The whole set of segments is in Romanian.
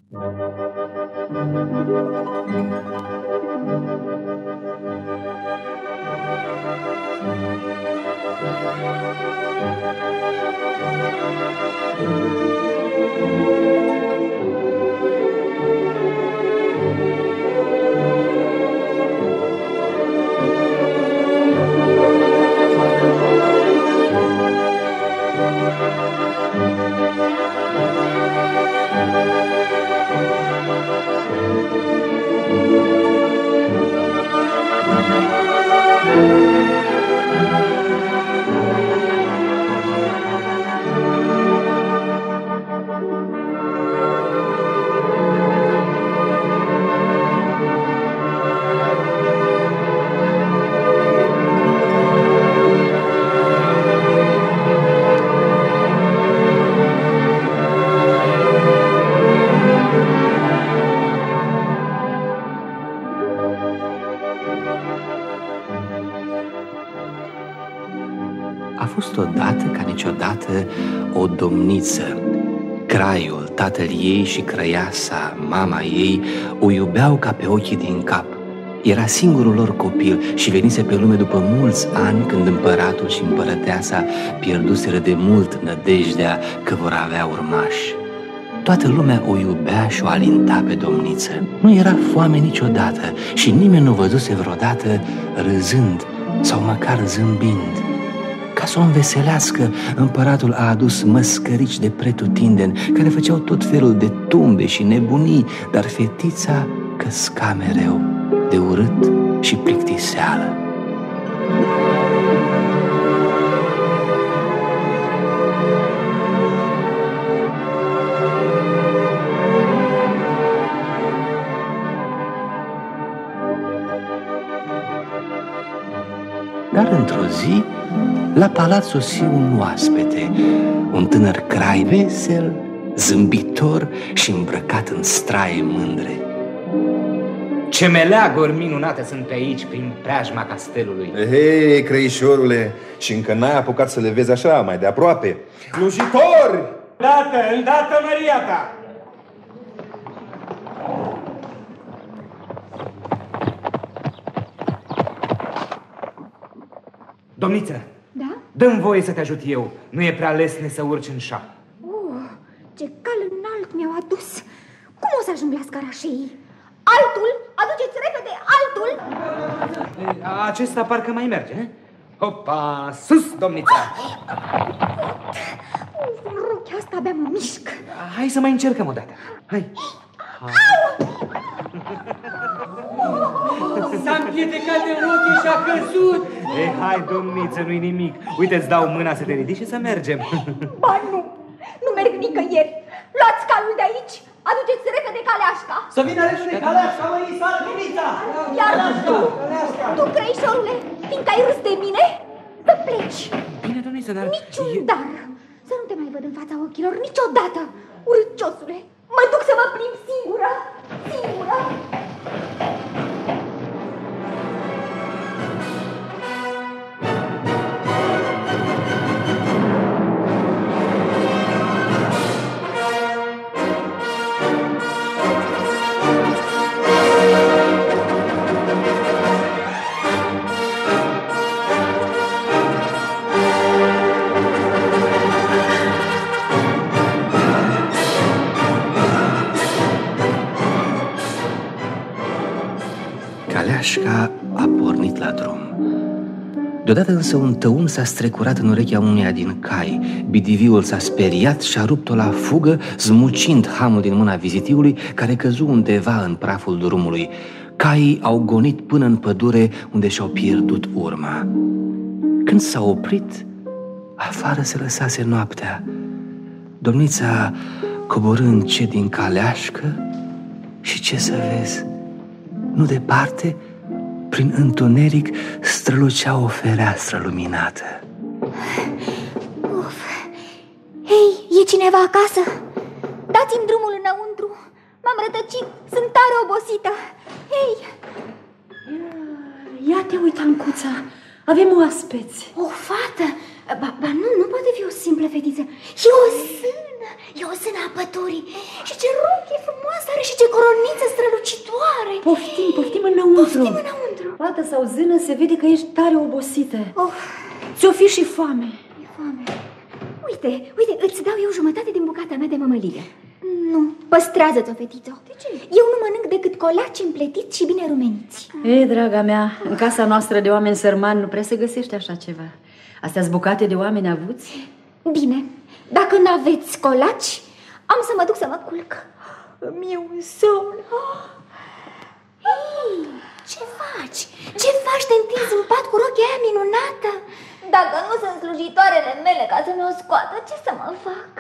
A fost odată ca niciodată o domniță. Craiul, tatăl ei și crăiasa, mama ei, o iubeau ca pe ochii din cap. Era singurul lor copil și venise pe lume după mulți ani, când împăratul și împărăteasa pierduseră de mult nădejdea că vor avea urmași. Toată lumea o iubea și o alinta pe domniță. Nu era foame niciodată și nimeni nu văzuse vreodată râzând sau măcar zâmbind. Ca să o înveselească, împăratul a adus măscărici de pretutindeni, care făceau tot felul de tumbe și nebunii, dar fetița căsca mereu de urât și plictiseală. Dar într-o zi, la palat sosi un oaspete, un tânăr crai vesel, zâmbitor și îmbrăcat în straie mândre. Ce meleaguri minunate sunt pe aici, prin preajma castelului. Hei, crăișorule, și încă n-ai apucat să le vezi așa, mai de aproape. Slujitori! Îndată, Maria ta! Domniță! Da? Dă-mi voie să te ajut eu. Nu e prea lesne să urci în șa. Ce cal înalt mi-au adus. Cum o să ajung la scara șeii? Altul? Aduceți repede altul! Acesta parcă mai merge, he? Hopa, sus, domnița! Rochea asta abia mă mișc. Hai să mai încercăm o dată. Hai! S-a împiedicat de rochie și a căzut. Hai, domniță, nu-i nimic. Uite, îți dau mâna să te ridici și să mergem. Ba nu, nu merg nicăieri. Luați calul de aici, aduceți repede caleașca. Să vină repede caleașca, măi, salvinița. Iar tu, crăișorule, fiindcă ai râs de mine, să pleci. Bine, domniță, dar... Niciun dar. Să nu te mai văd în fața ochilor niciodată, urâciosule. Mă duc să mă plimb singură. Caleașca a pornit la drum. Deodată însă un tăun s-a strecurat în urechea uneia din cai. Bidiviul s-a speriat și a rupt-o la fugă, zmucind hamul din mâna vizitiului, care căzu undeva în praful drumului. Caii au gonit până în pădure, unde și-au pierdut urma. Când s-a oprit, afară se lăsase noaptea. Domnița coborâ încet din caleașcă și ce să vezi? Nu departe, prin întuneric, strălucea o fereastră luminată. Uf! Hei, e cineva acasă? Dați-mi drumul înăuntru. M-am rătăcit, sunt tare obosită. Hei! Ia te uita, Ancuța, avem oaspeți. O fată? Ba nu poate fi o simplă fetiță. E o sână a pădurii. Și ce rochie frumoasă Doamne, și ce coroniță strălucitoare! Poftim înăuntru. Poftim înăuntru. Fată sau zână, se vede că ești tare obosită. Ți-o fi și foame. E foame. Uite, îți dau eu jumătate din bucata mea de mămăligă. Nu, păstrează-ți-o, fetițo. De ce? Eu nu mănânc decât colaci împletiți și bine rumeniți. Ei, draga mea, în casa noastră de oameni sărmani nu prea se găsește așa ceva. Astea-s bucate de oameni avuți? Bine, dacă n-aveți colaci, am să mă duc să mă culc. Îmi e un somn. Hei, ce faci? Ce faci? Te întinzi în pat cu rochia aia minunată? Dacă nu sunt slujitoarele mele ca să mi-o scoată, ce să mă fac?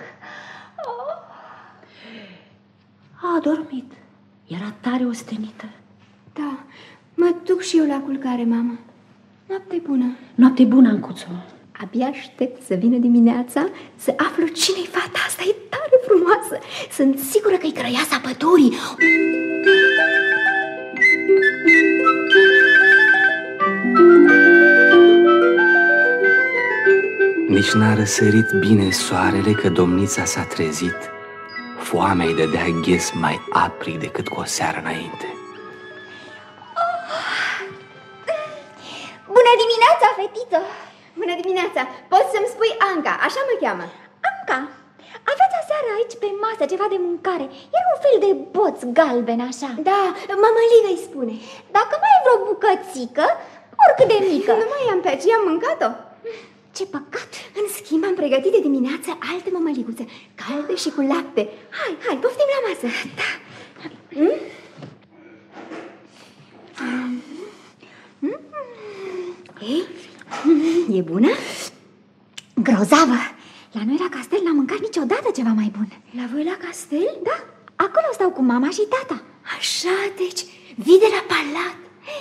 A adormit. Era tare ostenită. Da, mă duc și eu la culcare, mama. Noapte bună. Noapte bună, Ancuțo. Abia aștept să vină dimineața să aflu cine-i fata asta. E tare frumoasă. Sunt sigură că-i Crăiasa Pădurii. Nici n-a răsărit bine soarele că domnița s-a trezit. Foamea-i dădea ghes mai aprig decât cu o seară înainte. Bună dimineața, fetiță! Bună dimineața! Poți să-mi spui Anca, așa mă cheamă. Anca, aveți aseară aici pe masă ceva de mâncare. Era un fel de boț galben, așa. Da, mămăligă îi spune. Dacă mai e vreo bucățică, oricât de mică. Nu mai am pe aceea, am mâncat-o. Ce păcat! În schimb, am pregătit de dimineață alte mămăliguțe, calde și cu lapte. Hai, poftim la masă. Da. Ei, e bună? Grozavă! La noi la castel n-am mâncat niciodată ceva mai bun. La voi la castel? Da, acolo stau cu mama și tata. Așa, deci, vii de la palat.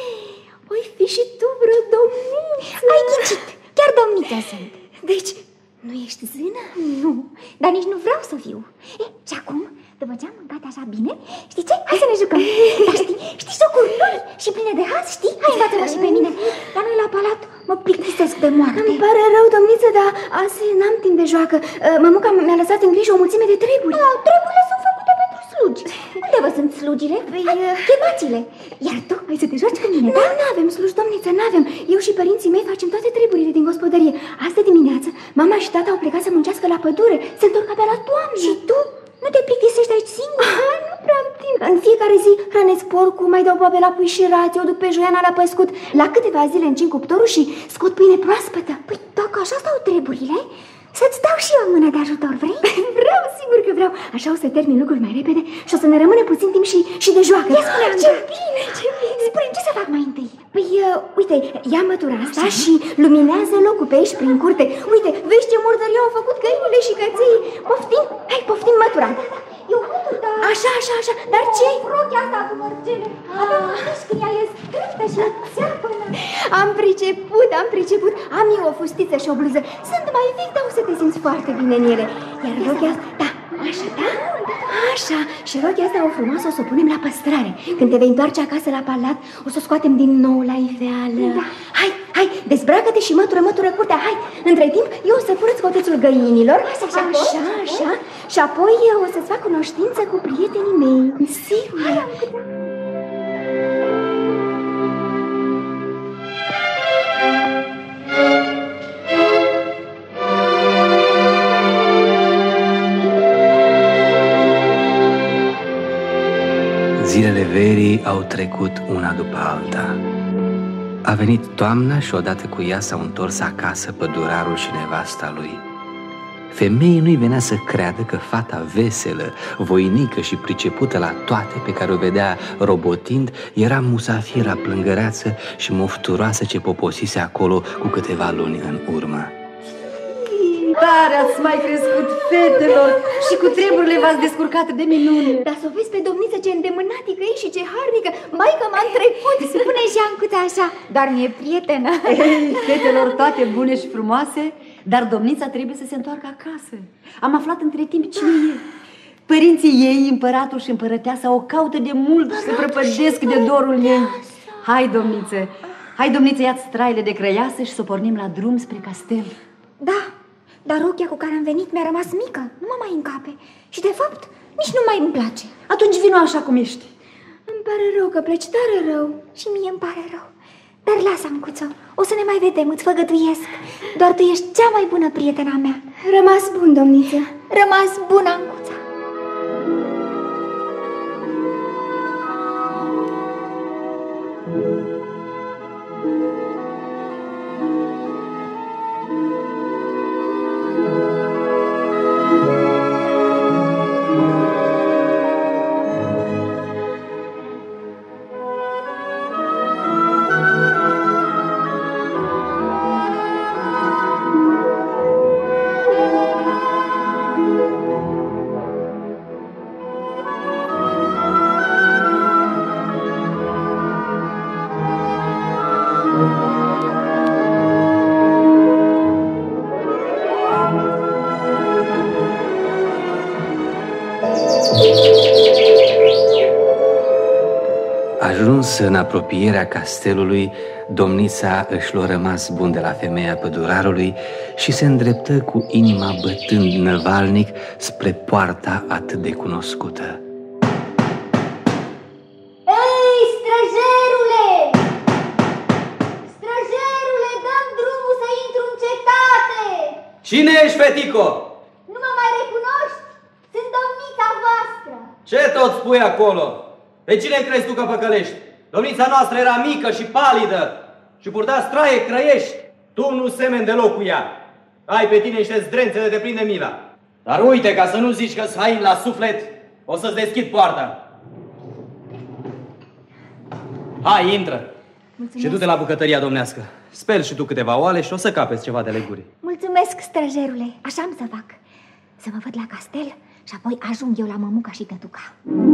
Oi fi și tu vreo domniță. Ai ghicit, chiar domniță sunt. Deci, nu ești zână? Nu, dar nici nu vreau să fiu. Și acum, după ce am mâncat așa bine, știi ce? Hai să ne jucăm. Dar știi jocuri noi și pline de haz, știi? Hai, învață-mă și pe mine. La noi la palat mă plictisesc de moarte. Îmi pare rău, domniță, dar azi n-am timp de joacă. Mămuca mi-a lăsat în grijă o mulțime de treburi. Treburile sunt făcute pentru slugi. Unde vă sunt slugile? Chemați-le. Iar tu ai să te joci cu mine, da? Nu avem slugi, domniță, n-avem. Eu și părinții mei facem toate treburile din gospodărie. Astă dimineață, mama și tata au plecat să muncească la pădure. Se întorc abia la toamnă. Și tu? Nu te plictisești aici singur? Nu prea am timp. În fiecare zi hrănesc porcul, mai dau boabe la pui și rații, o duc pe Joiana la păscut. La câteva zile încin cuptorul și scot pâine proaspătă. Păi dacă așa stau treburile, să-ți dau și eu o mână de ajutor, vrei? Vreau, sigur că vreau. Așa o să termin lucruri mai repede și o să ne rămâne puțin timp și de joacă. Ia spune, ce bine, ce bine. Spune, ce să fac mai întâi? Păi, uite, ia mătura asta și luminează locul pe aici prin curte. Uite, vezi ce murdărie au făcut găinile și căței. Poftim? Hai, poftim mătura. Eu hutur, da. Așa, dar ce-i? Rochia asta cu mărgele. Avem atunci când ea e strâmtă și țeapănă. Am priceput. Am eu o fustiță și o bluză. Sunt mai vechi, dar o să te simți foarte bine în ele. Iar rochia asta, da, așa, da? Așa, și rochia asta o frumoasă o să o punem la păstrare. Când te vei întoarce acasă la palat, o să o scoatem din nou la iveală. Da. Hai, dezbracă-te și mătură curtea, hai. Între timp, eu o să curăț cotețul găinilor. Așa. Și apoi eu o să-ți fac cunoștință cu prietenii mei. Sigur. Zilele verii au trecut una după alta. A venit toamna și odată cu ea s-au întors acasă pădurarul și nevasta lui. Femeii nu-i venea să creadă că fata veselă, voinică și pricepută la toate pe care o vedea robotind era musafiera plângăreață și mofturoasă ce poposise acolo cu câteva luni în urmă. Tare ați mai crescut, fetelor, și cu treburile v-ați descurcat de minune. Dar să o vezi pe domniță ce îndemânatică e și ce harnică. Maică m-am trecut. Spune și Ancuța așa, dar mi-e prietenă. Ei, fetelor, toate bune și frumoase, dar domnița trebuie să se întoarcă acasă. Am aflat între timp cine e. Părinții ei, împăratul și împărăteasa, o caută de mult și se prăpădesc de dorul ei. Hai, domniță, ia-ți traile de crăiasă și să pornim la drum spre castel. Da, dar rochia cu care am venit mi-a rămas mică, nu mă mai încape. Și de fapt Nici nu mai îmi place. Atunci vino așa cum ești. Îmi pare rău că pleci tare rău. Și mie îmi pare rău. Dar lasă, Ancuțo, o să ne mai vedem, îți făgăduiesc. Doar tu ești cea mai bună prietena mea. Rămas bun, domniță. Rămas bun, Ancuța. Ajuns în apropierea castelului, domnița își lua rămas bun de la femeia pădurarului și se îndreptă cu inima bătând năvalnic spre poarta atât de cunoscută. Ei, străjerule! Străjerule, dăm drumul să intru în cetate! Cine ești, fetico? Nu mă mai recunoști? Sunt domnița voastră! Ce tot spui acolo? Pe cine crezi tu că păcălești? Domnița noastră era mică și palidă și purta straie crăiești. Tu nu semeni deloc cu ea. Ai pe tine niște zdrențe de te prinde mila. Dar uite, ca să nu zici că-s hain la suflet, o să-ți deschid poarta. Hai, intră. Mulțumesc. Și du-te la bucătăria domnească. Speli și tu câteva oale și o să capeți ceva de leguri. Mulțumesc, străjerule. Așa am să fac. Să mă văd la castel și apoi ajung eu la mămuca și tătuca.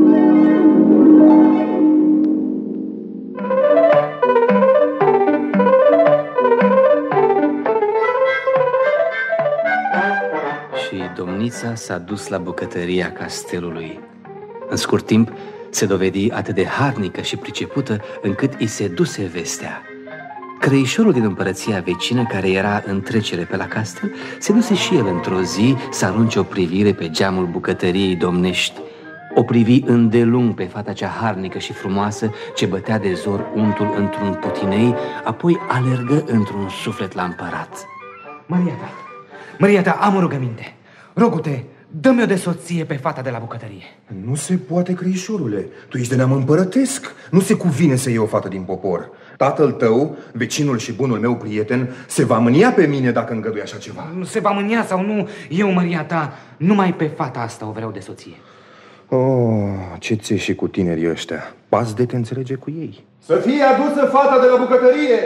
Și domnița s-a dus la bucătăria castelului. În scurt timp se dovedi atât de harnică și pricepută încât îi se duse vestea. Crăișorul din împărăția vecină, care era în trecere pe la castel, se duse și el într-o zi să arunce o privire pe geamul bucătăriei domnești. O privi îndelung pe fata cea harnică și frumoasă ce bătea de zor untul într-un putinei, apoi alergă într-un suflet la împărat. Maria ta, am o rugăminte. Rogu-te, dă-mi-o de soție pe fata de la bucătărie. Nu se poate, crăișorule. Tu ești de neam împărătesc. Nu se cuvine să iei o fată din popor. Tatăl tău, vecinul și bunul meu prieten, se va mânia pe mine dacă îngădui așa ceva. Nu se va mânia sau nu, eu, Maria ta, numai pe fata asta o vreau de soție. Oh, ce ți-e și cu tinerii ăștia? Pas de te înțelege cu ei. Să fie adusă fata de la bucătărie!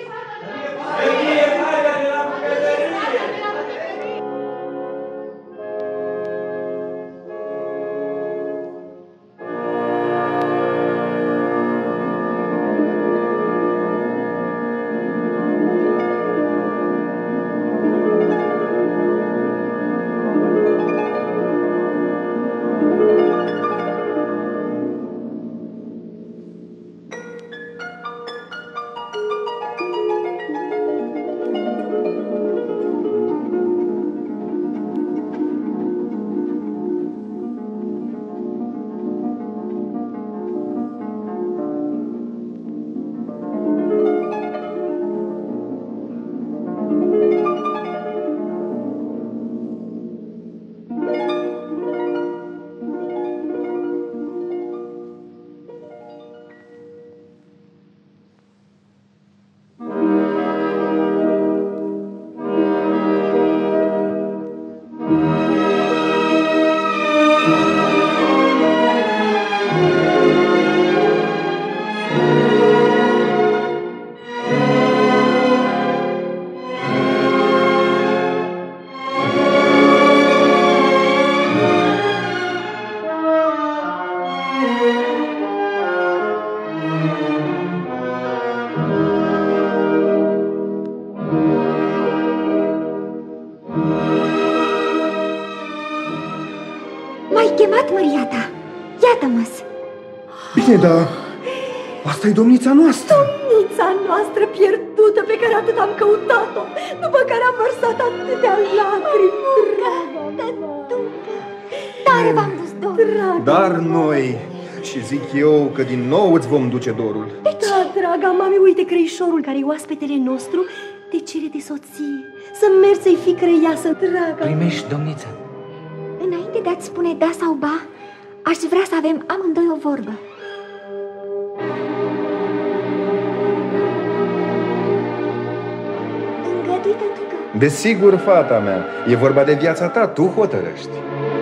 M-ai chemat, Maria ta. Iată-mă-s. Bine, dar asta e domnița noastră. Domnița noastră pierdută pe care atât am căutat-o, după care am vărsat atâtea lacrimi. Tătucă, tare v-am dus dor. dragă. Dar noi, și zic eu că din nou îți vom duce dorul. Da, draga mami, uite creișorul care e oaspetele nostru te cere de soție. Să mergi să-i fii creiasă, draga. Primești, domniță? Înainte de a-ți spune da sau ba, aș vrea să avem amândoi o vorbă. Îngădui, tătucă? Desigur, fata mea, e vorba de viața ta, tu hotărăști.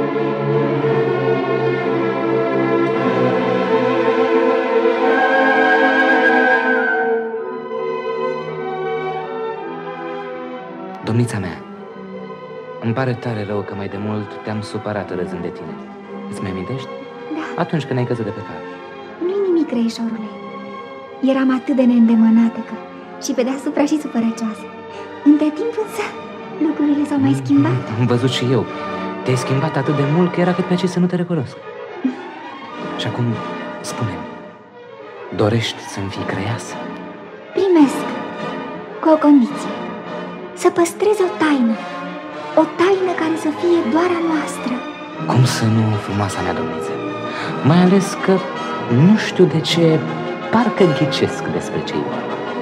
Domnița mea, îmi pare tare rău că mai de mult te-am supărat râzând de tine. Îți mai amintești? Da. Atunci când ai căzut de pe cap. Nu-i nimic, creișorule. Eram atât de neîndemânată că și pe deasupra și supărăcioasă. Între timp însă lucrurile s-au mai schimbat. Am văzut și eu. Te-ai schimbat atât de mult că era cât pe ce să nu te recunosc. Și acum, spune-mi, dorești să-mi fii creiasă? Primesc, cu o condiție. Să păstrezi o taină. O taină care să fie doar a noastră. Cum să nu, frumoasa mea domniță? Mai ales că nu știu de ce parcă ghicesc despre ce-i vorba.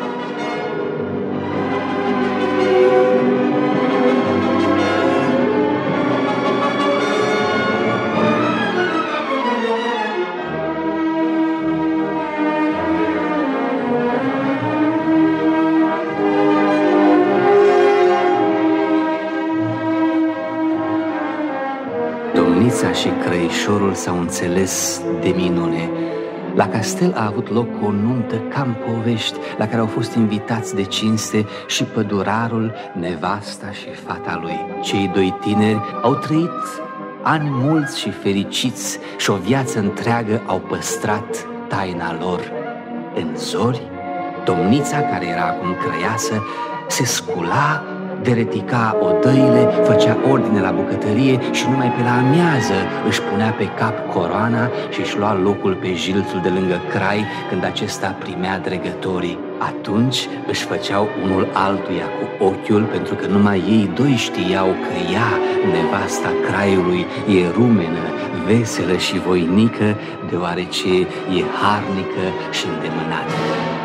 Domnița și crăișorul s-au înțeles de minune. La castel a avut loc o nuntă ca în povești, la care au fost invitați de cinste și pădurarul, nevasta și fata lui. Cei doi tineri au trăit ani mulți și fericiți și o viață întreagă au păstrat taina lor. În zori, domnița, care era acum crăiasă, se scula, deretica odăile, făcea ordine la bucătărie și numai pe la amiază își punea pe cap coroana și își lua locul pe jilțul de lângă crai când acesta primea dregătorii. Atunci își făceau unul altuia cu ochiul, pentru că numai ei doi știau că ea, nevasta craiului, e rumenă, veselă și voinică, deoarece e harnică și îndemânată.